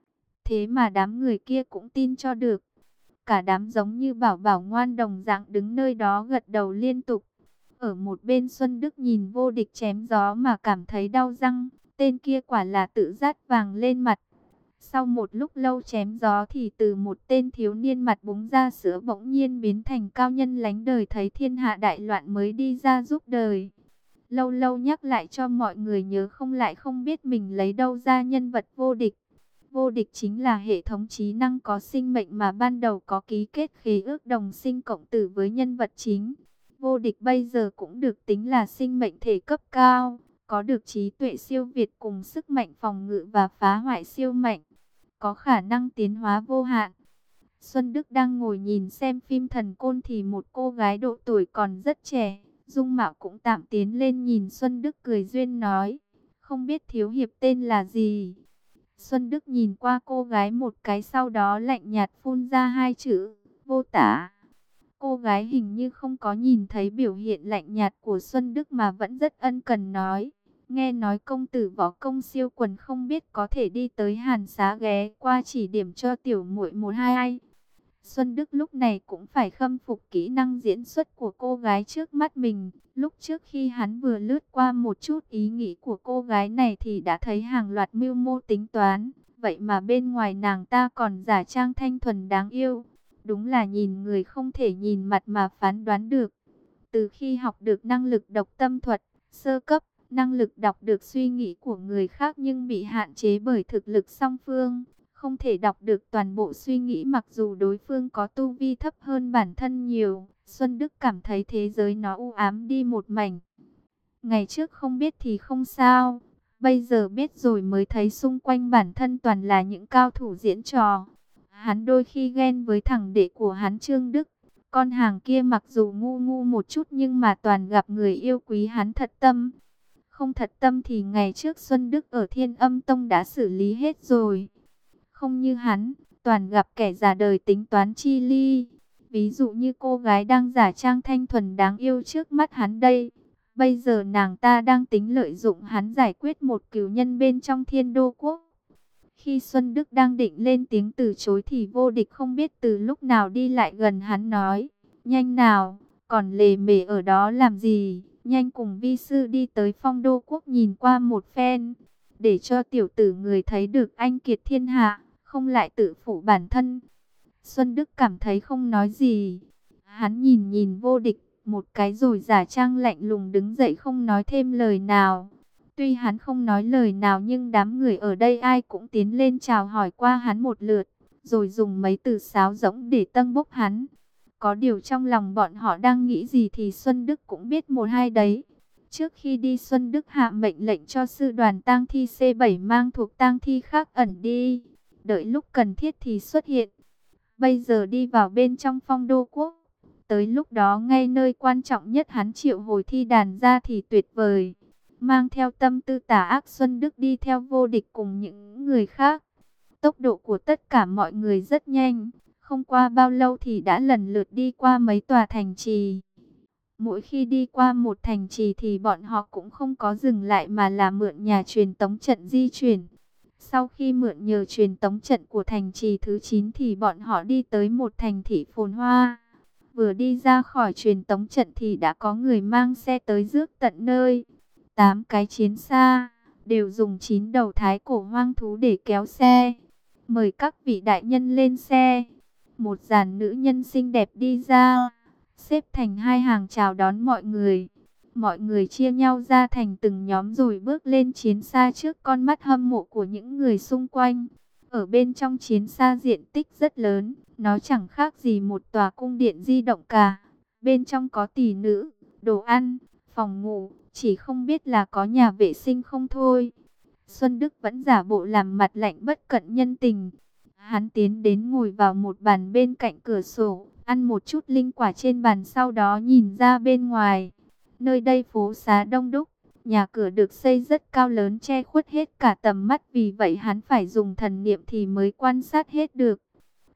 Thế mà đám người kia cũng tin cho được. Cả đám giống như bảo bảo ngoan đồng dạng đứng nơi đó gật đầu liên tục. Ở một bên Xuân Đức nhìn Vô Địch chém gió mà cảm thấy đau răng. Tên kia quả là tự dát vàng lên mặt. Sau một lúc lâu chém gió thì từ một tên thiếu niên mặt búng ra sữa bỗng nhiên biến thành cao nhân lánh đời thấy thiên hạ đại loạn mới đi ra giúp đời. Lâu lâu nhắc lại cho mọi người nhớ không lại không biết mình lấy đâu ra nhân vật Vô Địch. Vô Địch chính là hệ thống trí năng có sinh mệnh mà ban đầu có ký kết khế ước đồng sinh cộng tử với nhân vật chính. Vô Địch bây giờ cũng được tính là sinh mệnh thể cấp cao, có được trí tuệ siêu việt cùng sức mạnh phòng ngự và phá hoại siêu mạnh, có khả năng tiến hóa vô hạn. Xuân Đức đang ngồi nhìn xem phim Thần Côn thì một cô gái độ tuổi còn rất trẻ, dung mạo cũng tạm, tiến lên nhìn Xuân Đức cười duyên nói, không biết thiếu hiệp tên là gì. Xuân Đức nhìn qua cô gái một cái, sau đó lạnh nhạt phun ra hai chữ, Vô Tả. Cô gái hình như không có nhìn thấy biểu hiện lạnh nhạt của Xuân Đức mà vẫn rất ân cần nói, nghe nói công tử võ công siêu quần, không biết có thể đi tới Hàn Xá ghé qua chỉ điểm cho tiểu muội một hai ai. Xuân Đức lúc này cũng phải khâm phục kỹ năng diễn xuất của cô gái trước mắt mình. Lúc trước khi hắn vừa lướt qua một chút ý nghĩ của cô gái này thì đã thấy hàng loạt mưu mô tính toán. Vậy mà bên ngoài nàng ta còn giả trang thanh thuần đáng yêu. Đúng là nhìn người không thể nhìn mặt mà phán đoán được. Từ khi học được năng lực độc tâm thuật, sơ cấp, năng lực đọc được suy nghĩ của người khác nhưng bị hạn chế bởi thực lực song phương. Không thể đọc được toàn bộ suy nghĩ mặc dù đối phương có tu vi thấp hơn bản thân nhiều. Xuân Đức cảm thấy thế giới nó u ám đi một mảnh. Ngày trước không biết thì không sao. Bây giờ biết rồi mới thấy xung quanh bản thân toàn là những cao thủ diễn trò. Hắn đôi khi ghen với thằng đệ của hắn Trương Đức. Con hàng kia mặc dù ngu ngu một chút nhưng mà toàn gặp người yêu quý hắn thật tâm. Không thật tâm thì ngày trước Xuân Đức ở Thiên Âm Tông đã xử lý hết rồi. Không như hắn, toàn gặp kẻ già đời tính toán chi ly. Ví dụ như cô gái đang giả trang thanh thuần đáng yêu trước mắt hắn đây. Bây giờ nàng ta đang tính lợi dụng hắn giải quyết một cửu nhân bên trong Thiên Đô Quốc. Khi Xuân Đức đang định lên tiếng từ chối thì Vô Địch không biết từ lúc nào đi lại gần hắn nói, nhanh nào, còn lề mề ở đó làm gì, nhanh cùng vi sư đi tới Phong Đô Quốc nhìn qua một phen, để cho tiểu tử người thấy được anh kiệt thiên hạ, không lại tự phụ bản thân. Xuân Đức cảm thấy không nói gì, hắn nhìn nhìn Vô Địch một cái rồi giả trang lạnh lùng đứng dậy không nói thêm lời nào. Tuy hắn không nói lời nào nhưng đám người ở đây ai cũng tiến lên chào hỏi qua hắn một lượt, rồi dùng mấy từ sáo rỗng để tâng bốc hắn. Có điều trong lòng bọn họ đang nghĩ gì thì Xuân Đức cũng biết một hai đấy. Trước khi đi Xuân Đức hạ mệnh lệnh cho sư đoàn tang thi C bảy mang thuộc tang thi khác ẩn đi, đợi lúc cần thiết thì xuất hiện. Bây giờ đi vào bên trong Phong Đô Quốc, tới lúc đó ngay nơi quan trọng nhất hắn triệu hồi thi đàn ra thì tuyệt vời. Mang theo tâm tư tà ác, Xuân Đức đi theo Vô Địch cùng những người khác. Tốc độ của tất cả mọi người rất nhanh, không qua bao lâu thì đã lần lượt đi qua mấy tòa thành trì. Mỗi khi đi qua một thành trì thì bọn họ cũng không có dừng lại mà là mượn nhà truyền tống trận di chuyển. Sau khi mượn nhờ truyền tống trận của thành trì thứ chín thì bọn họ đi tới một thành thị phồn hoa. Vừa đi ra khỏi truyền tống trận thì đã có người mang xe tới rước tận nơi. Tám cái chiến xa, đều dùng chín đầu thái cổ hoang thú để kéo xe. Mời các vị đại nhân lên xe. Một dàn nữ nhân xinh đẹp đi ra, xếp thành hai hàng chào đón mọi người. Mọi người chia nhau ra thành từng nhóm rồi bước lên chiến xa trước con mắt hâm mộ của những người xung quanh. Ở bên trong chiến xa diện tích rất lớn, nó chẳng khác gì một tòa cung điện di động cả. Bên trong có tỷ nữ, đồ ăn, phòng ngủ, chỉ không biết là có nhà vệ sinh không thôi. Xuân Đức vẫn giả bộ làm mặt lạnh bất cận nhân tình. Hắn tiến đến ngồi vào một bàn bên cạnh cửa sổ, ăn một chút linh quả trên bàn, sau đó nhìn ra bên ngoài. Nơi đây phố xá đông đúc, nhà cửa được xây rất cao lớn che khuất hết cả tầm mắt, vì vậy hắn phải dùng thần niệm thì mới quan sát hết được.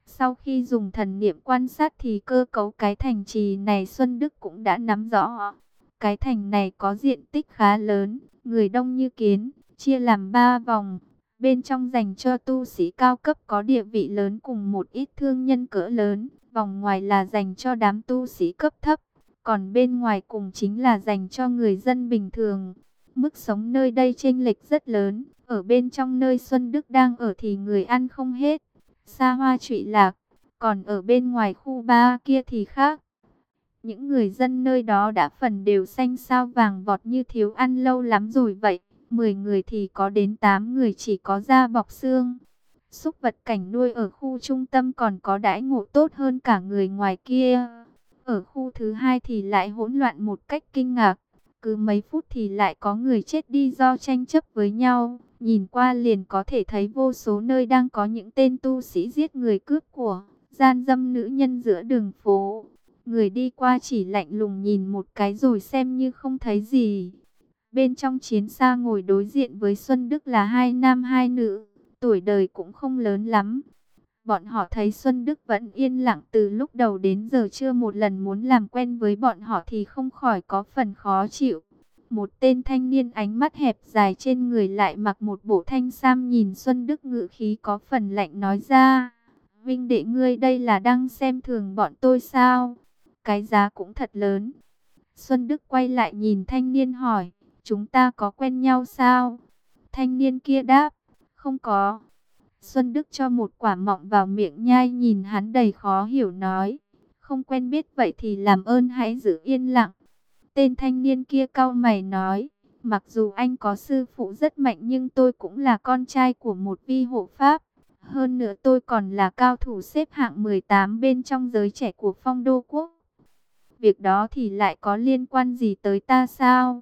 Sau khi dùng thần niệm quan sát thì cơ cấu cái thành trì này Xuân Đức cũng đã nắm rõ. Cái thành này có diện tích khá lớn, người đông như kiến, chia làm ba vòng. Bên trong dành cho tu sĩ cao cấp có địa vị lớn cùng một ít thương nhân cỡ lớn. Vòng ngoài là dành cho đám tu sĩ cấp thấp. Còn bên ngoài cùng chính là dành cho người dân bình thường. Mức sống nơi đây chênh lệch rất lớn. Ở bên trong nơi Xuân Đức đang ở thì người ăn không hết, xa hoa trụy lạc. Còn ở bên ngoài khu ba kia thì khác. Những người dân nơi đó đã phần đều xanh xao vàng vọt như thiếu ăn lâu lắm rồi vậy. Mười người thì có đến tám người chỉ có da bọc xương. Súc vật cảnh nuôi ở khu trung tâm còn có đãi ngộ tốt hơn cả người ngoài kia. Ở khu thứ hai thì lại hỗn loạn một cách kinh ngạc. Cứ mấy phút thì lại có người chết đi do tranh chấp với nhau. Nhìn qua liền có thể thấy vô số nơi đang có những tên tu sĩ giết người cướp của, gian dâm nữ nhân giữa đường phố. Người đi qua chỉ lạnh lùng nhìn một cái rồi xem như không thấy gì. Bên trong chiến xa ngồi đối diện với Xuân Đức là hai nam hai nữ, tuổi đời cũng không lớn lắm. Bọn họ thấy Xuân Đức vẫn yên lặng từ lúc đầu đến giờ chưa một lần muốn làm quen với bọn họ thì không khỏi có phần khó chịu. Một tên thanh niên ánh mắt hẹp dài trên người lại mặc một bộ thanh sam nhìn Xuân Đức ngự khí có phần lạnh nói ra: Vinh đệ ngươi đây là đang xem thường bọn tôi sao? Cái giá cũng thật lớn. Xuân Đức quay lại nhìn thanh niên hỏi: chúng ta có quen nhau sao? Thanh niên kia đáp: không có. Xuân Đức cho một quả mọng vào miệng nhai, nhìn hắn đầy khó hiểu nói: không quen biết vậy thì làm ơn hãy giữ yên lặng. Tên thanh niên kia cau mày nói: mặc dù anh có sư phụ rất mạnh nhưng tôi cũng là con trai của một vi hộ pháp. Hơn nữa tôi còn là cao thủ xếp hạng mười tám bên trong giới trẻ của Phong Đô Quốc. Việc đó thì lại có liên quan gì tới ta sao?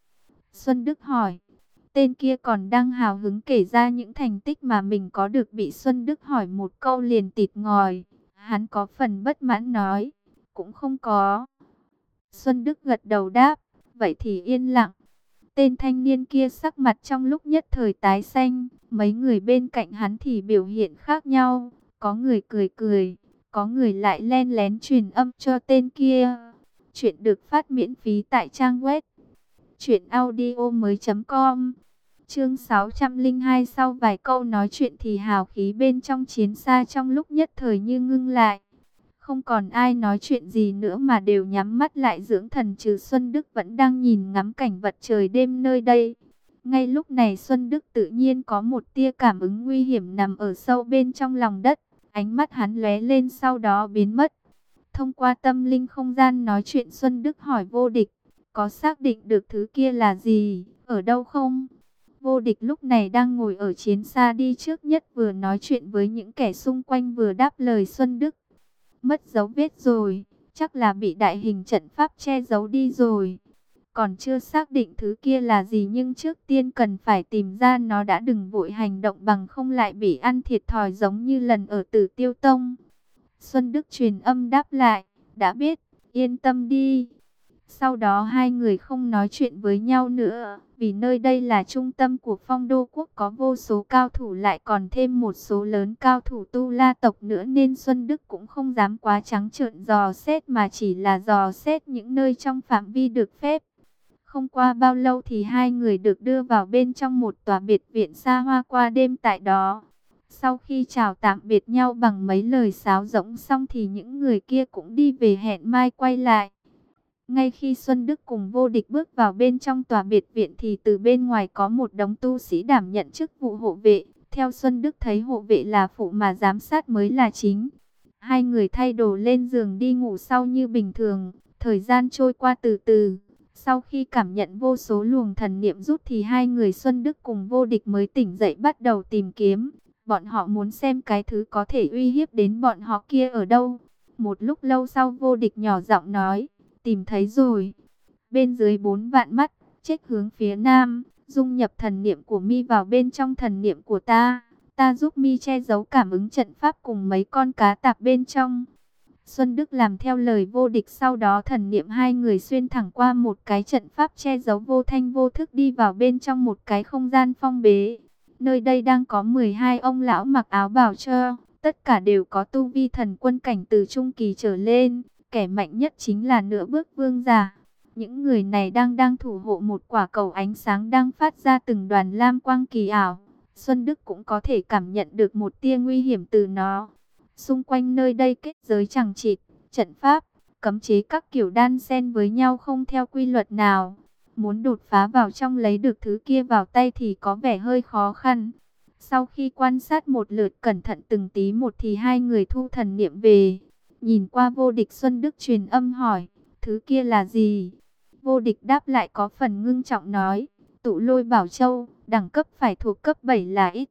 Xuân Đức hỏi. Tên kia còn đang hào hứng kể ra những thành tích mà mình có được, bị Xuân Đức hỏi một câu liền tịt ngòi. Hắn có phần bất mãn nói: cũng không có. Xuân Đức gật đầu đáp: vậy thì yên lặng. Tên thanh niên kia sắc mặt trong lúc nhất thời tái xanh. Mấy người bên cạnh hắn thì biểu hiện khác nhau. Có người cười cười, có người lại len lén truyền âm cho tên kia. Chuyện được phát miễn phí tại trang web truyện audio mới chấm com. Chương sáu trăm lẻ hai. Sau vài câu nói chuyện thì hào khí bên trong chiến xa trong lúc nhất thời như ngưng lại. Không còn ai nói chuyện gì nữa mà đều nhắm mắt lại dưỡng thần, trừ Xuân Đức vẫn đang nhìn ngắm cảnh vật trời đêm nơi đây. Ngay lúc này Xuân Đức tự nhiên có một tia cảm ứng nguy hiểm nằm ở sâu bên trong lòng đất. Ánh mắt hắn lóe lên sau đó biến mất. Thông qua tâm linh không gian nói chuyện, Xuân Đức hỏi Vô Địch: có xác định được thứ kia là gì, ở đâu không? Vô Địch lúc này đang ngồi ở chiến xa đi trước nhất, vừa nói chuyện với những kẻ xung quanh vừa đáp lời Xuân Đức: mất dấu vết rồi, chắc là bị đại hình trận pháp che giấu đi rồi. Còn chưa xác định thứ kia là gì nhưng trước tiên cần phải tìm ra nó đã, đừng vội hành động bằng không lại bị ăn thiệt thòi giống như lần ở Tử Tiêu Tông. Xuân Đức truyền âm đáp lại: đã biết, yên tâm đi. Sau đó hai người không nói chuyện với nhau nữa, vì nơi đây là trung tâm của Phong Đô Quốc, có vô số cao thủ lại còn thêm một số lớn cao thủ Tu La tộc nữa, nên Xuân Đức cũng không dám quá trắng trợn dò xét mà chỉ là dò xét những nơi trong phạm vi được phép. Không qua bao lâu thì hai người được đưa vào bên trong một tòa biệt viện xa hoa qua đêm tại đó. Sau khi chào tạm biệt nhau bằng mấy lời sáo rỗng xong thì những người kia cũng đi về, hẹn mai quay lại. Ngay khi Xuân Đức cùng Vô Địch bước vào bên trong tòa biệt viện thì từ bên ngoài có một đống tu sĩ đảm nhận chức vụ hộ vệ. Theo Xuân Đức thấy hộ vệ là phụ mà giám sát mới là chính. Hai người thay đồ lên giường đi ngủ sau như bình thường. Thời gian trôi qua từ từ. Sau khi cảm nhận vô số luồng thần niệm rút thì hai người Xuân Đức cùng Vô Địch mới tỉnh dậy, bắt đầu tìm kiếm. Bọn họ muốn xem cái thứ có thể uy hiếp đến bọn họ kia ở đâu. Một lúc lâu sau Vô Địch nhỏ giọng nói: tìm thấy rồi. Bên dưới bốn vạn mắt, chếch hướng phía nam, dung nhập thần niệm của mi vào bên trong thần niệm của ta. Ta giúp mi che giấu cảm ứng trận pháp cùng mấy con cá tạp bên trong. Xuân Đức làm theo lời Vô Địch, sau đó thần niệm hai người xuyên thẳng qua một cái trận pháp che giấu, vô thanh vô thức đi vào bên trong một cái không gian phong bế. Nơi đây đang có mười hai ông lão mặc áo bào cho, tất cả đều có tu vi thần quân cảnh từ trung kỳ trở lên, kẻ mạnh nhất chính là nửa bước vương giả. Những người này đang đang thủ hộ một quả cầu ánh sáng đang phát ra từng đoàn lam quang kỳ ảo. Xuân Đức cũng có thể cảm nhận được một tia nguy hiểm từ nó. Xung quanh nơi đây kết giới chằng chịt, trận pháp, cấm chế các kiểu đan xen với nhau không theo quy luật nào. Muốn đột phá vào trong lấy được thứ kia vào tay thì có vẻ hơi khó khăn. Sau khi quan sát một lượt cẩn thận từng tí một thì hai người thu thần niệm về. Nhìn qua Vô Địch, Xuân Đức truyền âm hỏi, thứ kia là gì? Vô Địch đáp lại có phần ngưng trọng nói, Tụ Lôi Bảo Châu, đẳng cấp phải thuộc cấp bảy là ít.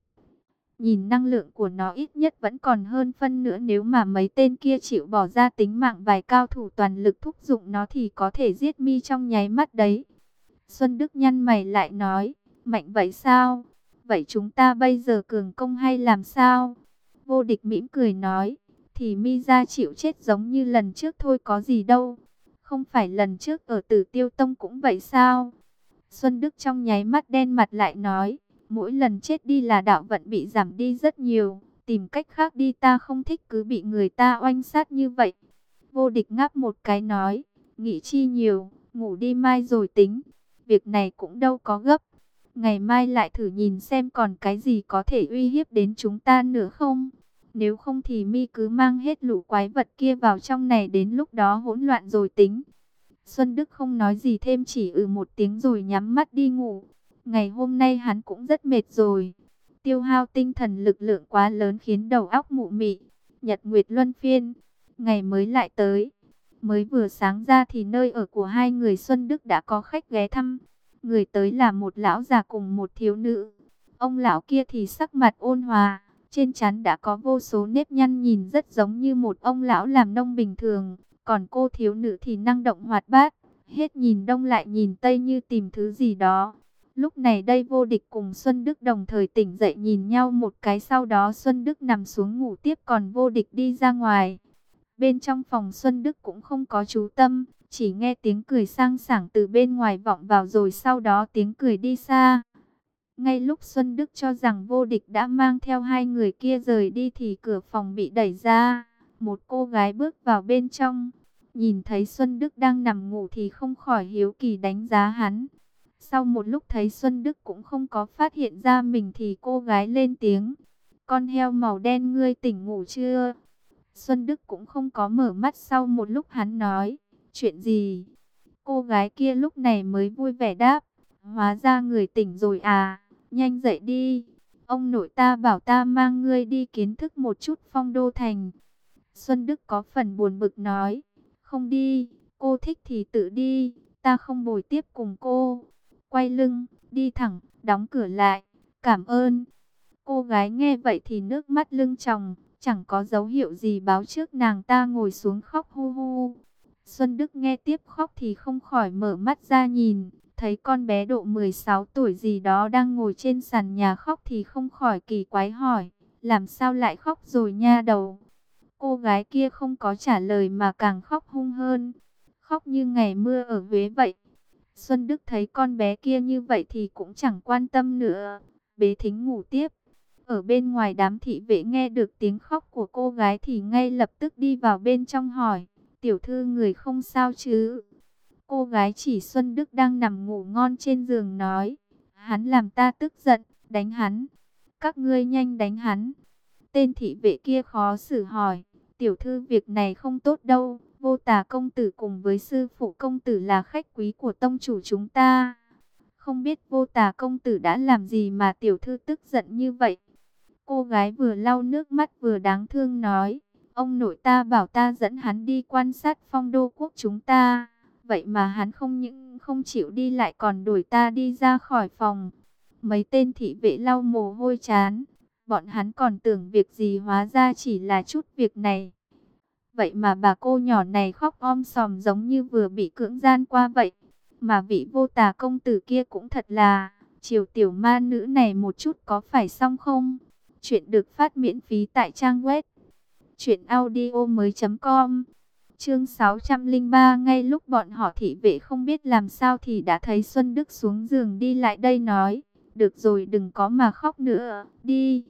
Nhìn năng lượng của nó ít nhất vẫn còn hơn phân nữa, nếu mà mấy tên kia chịu bỏ ra tính mạng vài cao thủ toàn lực thúc dụng nó thì có thể giết mi trong nháy mắt đấy. Xuân Đức nhăn mày lại nói, mạnh vậy sao? Vậy chúng ta bây giờ cường công hay làm sao? Vô Địch mỉm cười nói, thì mi ra chịu chết giống như lần trước thôi có gì đâu. Không phải lần trước ở Tử Tiêu Tông cũng vậy sao? Xuân Đức trong nháy mắt đen mặt lại nói, mỗi lần chết đi là đạo vận bị giảm đi rất nhiều, tìm cách khác đi, ta không thích cứ bị người ta oanh sát như vậy. Vô Địch ngáp một cái nói, nghĩ chi nhiều, ngủ đi mai rồi tính, việc này cũng đâu có gấp. Ngày mai lại thử nhìn xem còn cái gì có thể uy hiếp đến chúng ta nữa không? Nếu không thì mi cứ mang hết lũ quái vật kia vào trong này, đến lúc đó hỗn loạn rồi tính. Xuân Đức không nói gì thêm, chỉ ừ một tiếng rồi nhắm mắt đi ngủ. Ngày hôm nay hắn cũng rất mệt rồi. Tiêu hao tinh thần lực lượng quá lớn khiến đầu óc mụ mị. Nhật nguyệt luân phiên, ngày mới lại tới. Mới vừa sáng ra thì nơi ở của hai người Xuân Đức đã có khách ghé thăm. Người tới là một lão già cùng một thiếu nữ. Ông lão kia thì sắc mặt ôn hòa, trên trán đã có vô số nếp nhăn, nhìn rất giống như một ông lão làm nông bình thường. Còn cô thiếu nữ thì năng động hoạt bát, hết nhìn đông lại nhìn tây như tìm thứ gì đó. Lúc này đây Vô Địch cùng Xuân Đức đồng thời tỉnh dậy nhìn nhau một cái, sau đó Xuân Đức nằm xuống ngủ tiếp, còn Vô Địch đi ra ngoài. Bên trong phòng Xuân Đức cũng không có chú tâm, chỉ nghe tiếng cười sang sảng từ bên ngoài vọng vào, rồi sau đó tiếng cười đi xa. Ngay lúc Xuân Đức cho rằng Vô Địch đã mang theo hai người kia rời đi thì cửa phòng bị đẩy ra. Một cô gái bước vào bên trong, nhìn thấy Xuân Đức đang nằm ngủ thì không khỏi hiếu kỳ đánh giá hắn. Sau một lúc thấy Xuân Đức cũng không có phát hiện ra mình thì cô gái lên tiếng, con heo màu đen, ngươi tỉnh ngủ chưa? Xuân Đức cũng không có mở mắt, sau một lúc hắn nói, chuyện gì? Cô gái kia lúc này mới vui vẻ đáp, hóa ra người tỉnh rồi à, nhanh dậy đi. Ông nội ta bảo ta mang ngươi đi kiến thức một chút Phong Đô Thành. Xuân Đức có phần buồn bực nói, không đi, cô thích thì tự đi, ta không bồi tiếp cùng cô. Quay lưng, đi thẳng, đóng cửa lại, cảm ơn. Cô gái nghe vậy thì nước mắt lưng tròng, chẳng có dấu hiệu gì báo trước, nàng ta ngồi xuống khóc hu hu. Xuân Đức nghe tiếp khóc thì không khỏi mở mắt ra nhìn, thấy con bé độ mười sáu tuổi gì đó đang ngồi trên sàn nhà khóc thì không khỏi kỳ quái hỏi, làm sao lại khóc rồi nha đầu? Cô gái kia không có trả lời mà càng khóc hung hơn, khóc như ngày mưa ở Huế vậy. Xuân Đức thấy con bé kia như vậy thì cũng chẳng quan tâm nữa, bế thính ngủ tiếp. Ở bên ngoài đám thị vệ nghe được tiếng khóc của cô gái thì ngay lập tức đi vào bên trong hỏi, tiểu thư người không sao chứ? Cô gái chỉ Xuân Đức đang nằm ngủ ngon trên giường nói, hắn làm ta tức giận, đánh hắn. Các ngươi nhanh đánh hắn. Tên thị vệ kia khó xử hỏi, tiểu thư việc này không tốt đâu. Vô Tà công tử cùng với sư phụ công tử là khách quý của tông chủ chúng ta. Không biết Vô Tà công tử đã làm gì mà tiểu thư tức giận như vậy? Cô gái vừa lau nước mắt vừa đáng thương nói, ông nội ta bảo ta dẫn hắn đi quan sát Phong Đô quốc chúng ta. Vậy mà hắn không những không chịu đi lại còn đuổi ta đi ra khỏi phòng. Mấy tên thị vệ lau mồ hôi chán. Bọn hắn còn tưởng việc gì hóa ra chỉ là chút việc này. Vậy mà bà cô nhỏ này khóc om sòm giống như vừa bị cưỡng gian qua vậy. Mà vị Vô Tà công tử kia cũng thật là, chiều tiểu ma nữ này một chút có phải xong không? Chuyện được phát miễn phí tại trang web truyện audio mới chấm com. Chương sáu trăm lẻ ba. Ngay lúc bọn họ thị vệ không biết làm sao thì đã thấy Xuân Đức xuống giường đi lại đây nói, được rồi đừng có mà khóc nữa, đi.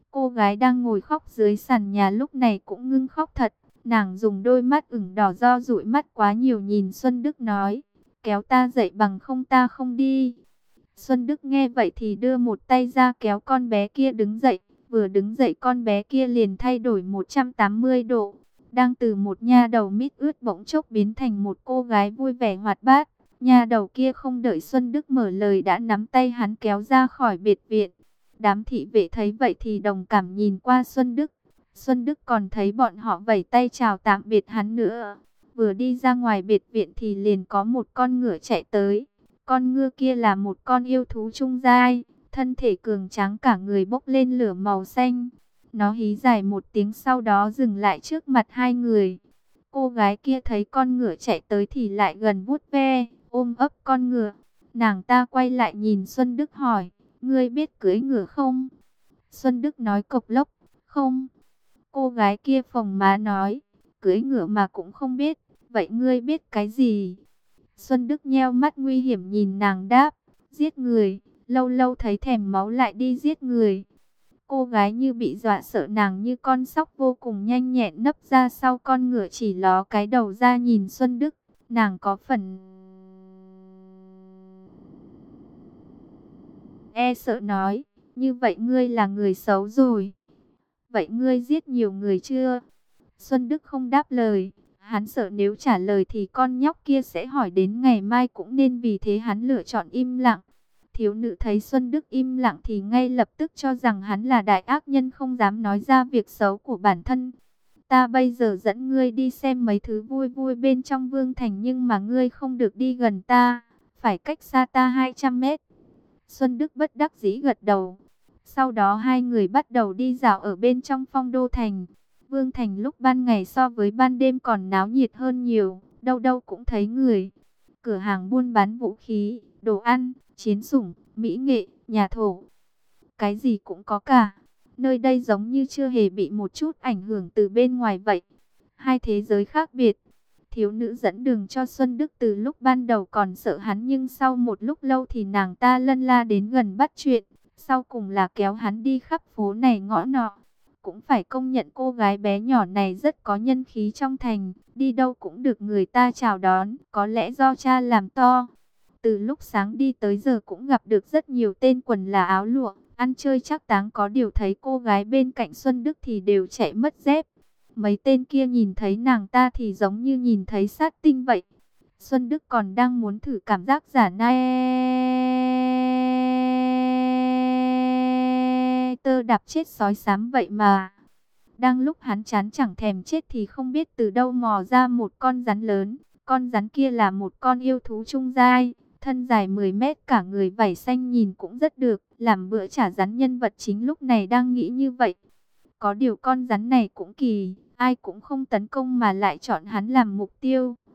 Cô gái đang ngồi khóc dưới sàn nhà lúc này cũng ngưng khóc thật. Nàng dùng đôi mắt ửng đỏ do dụi mắt quá nhiều nhìn Xuân Đức nói, kéo ta dậy bằng không ta không đi. Xuân Đức nghe vậy thì đưa một tay ra kéo con bé kia đứng dậy. Vừa đứng dậy con bé kia liền thay đổi một trăm tám mươi độ. Đang từ một nha đầu mít ướt bỗng chốc biến thành một cô gái vui vẻ hoạt bát. Nha đầu kia không đợi Xuân Đức mở lời đã nắm tay hắn kéo ra khỏi biệt viện. Đám thị vệ thấy vậy thì đồng cảm nhìn qua Xuân Đức. Xuân Đức còn thấy bọn họ vẫy tay chào tạm biệt hắn nữa. Vừa đi ra ngoài biệt viện thì liền có một con ngựa chạy tới. Con ngựa kia là một con yêu thú trung giai, thân thể cường tráng cả người bốc lên lửa màu xanh. Nó hí dài một tiếng sau đó dừng lại trước mặt hai người. Cô gái kia thấy con ngựa chạy tới thì lại gần vuốt ve, ôm ấp con ngựa. Nàng ta quay lại nhìn Xuân Đức hỏi, ngươi biết cưỡi ngựa không? Xuân Đức nói cộc lốc, không. Cô gái kia phồng má nói, cưỡi ngựa mà cũng không biết, vậy ngươi biết cái gì? Xuân Đức nheo mắt nguy hiểm nhìn nàng đáp, giết người, lâu lâu thấy thèm máu lại đi giết người. Cô gái như bị dọa sợ, nàng như con sóc vô cùng nhanh nhẹn nấp ra sau con ngựa, chỉ ló cái đầu ra nhìn Xuân Đức. Nàng có phần e sợ nói, như vậy ngươi là người xấu rồi. Vậy ngươi giết nhiều người chưa? Xuân Đức không đáp lời. Hắn sợ nếu trả lời thì con nhóc kia sẽ hỏi đến ngày mai cũng nên, vì thế hắn lựa chọn im lặng. Thiếu nữ thấy Xuân Đức im lặng thì ngay lập tức cho rằng hắn là đại ác nhân không dám nói ra việc xấu của bản thân. Ta bây giờ dẫn ngươi đi xem mấy thứ vui vui bên trong vương thành, nhưng mà ngươi không được đi gần ta, phải cách xa ta hai trăm mét. Xuân Đức bất đắc dĩ gật đầu. Sau đó hai người bắt đầu đi dạo ở bên trong phong đô thành. Vương thành lúc ban ngày so với ban đêm còn náo nhiệt hơn nhiều, đâu đâu cũng thấy người. Cửa hàng buôn bán vũ khí, đồ ăn, chiến sủng, mỹ nghệ, nhà thổ, cái gì cũng có cả. Nơi đây giống như chưa hề bị một chút ảnh hưởng từ bên ngoài vậy. Hai thế giới khác biệt. Thiếu nữ dẫn đường cho Xuân Đức, từ lúc ban đầu còn sợ hắn nhưng sau một lúc lâu thì nàng ta lân la đến gần bắt chuyện. Sau cùng là kéo hắn đi khắp phố này ngõ nọ. Cũng phải công nhận cô gái bé nhỏ này rất có nhân khí trong thành, đi đâu cũng được người ta chào đón, có lẽ do cha làm to. Từ lúc sáng đi tới giờ cũng gặp được rất nhiều tên quần là áo lụa, ăn chơi chắc táng, có điều thấy cô gái bên cạnh Xuân Đức thì đều chạy mất dép. Mấy tên kia nhìn thấy nàng ta thì giống như nhìn thấy sát tinh vậy. Xuân Đức còn đang muốn thử cảm giác giả nai tơ đạp chết sói xám vậy mà. Đang lúc hắn chán chẳng thèm chết thì không biết từ đâu mò ra một con rắn lớn. Con rắn kia là một con yêu thú trung giai, thân dài mười mét, cả người vảy xanh nhìn cũng rất được. Làm bữa chả rắn nhân vật chính lúc này đang nghĩ như vậy. Có điều con rắn này cũng kỳ, ai cũng không tấn công mà lại chọn hắn làm mục tiêu.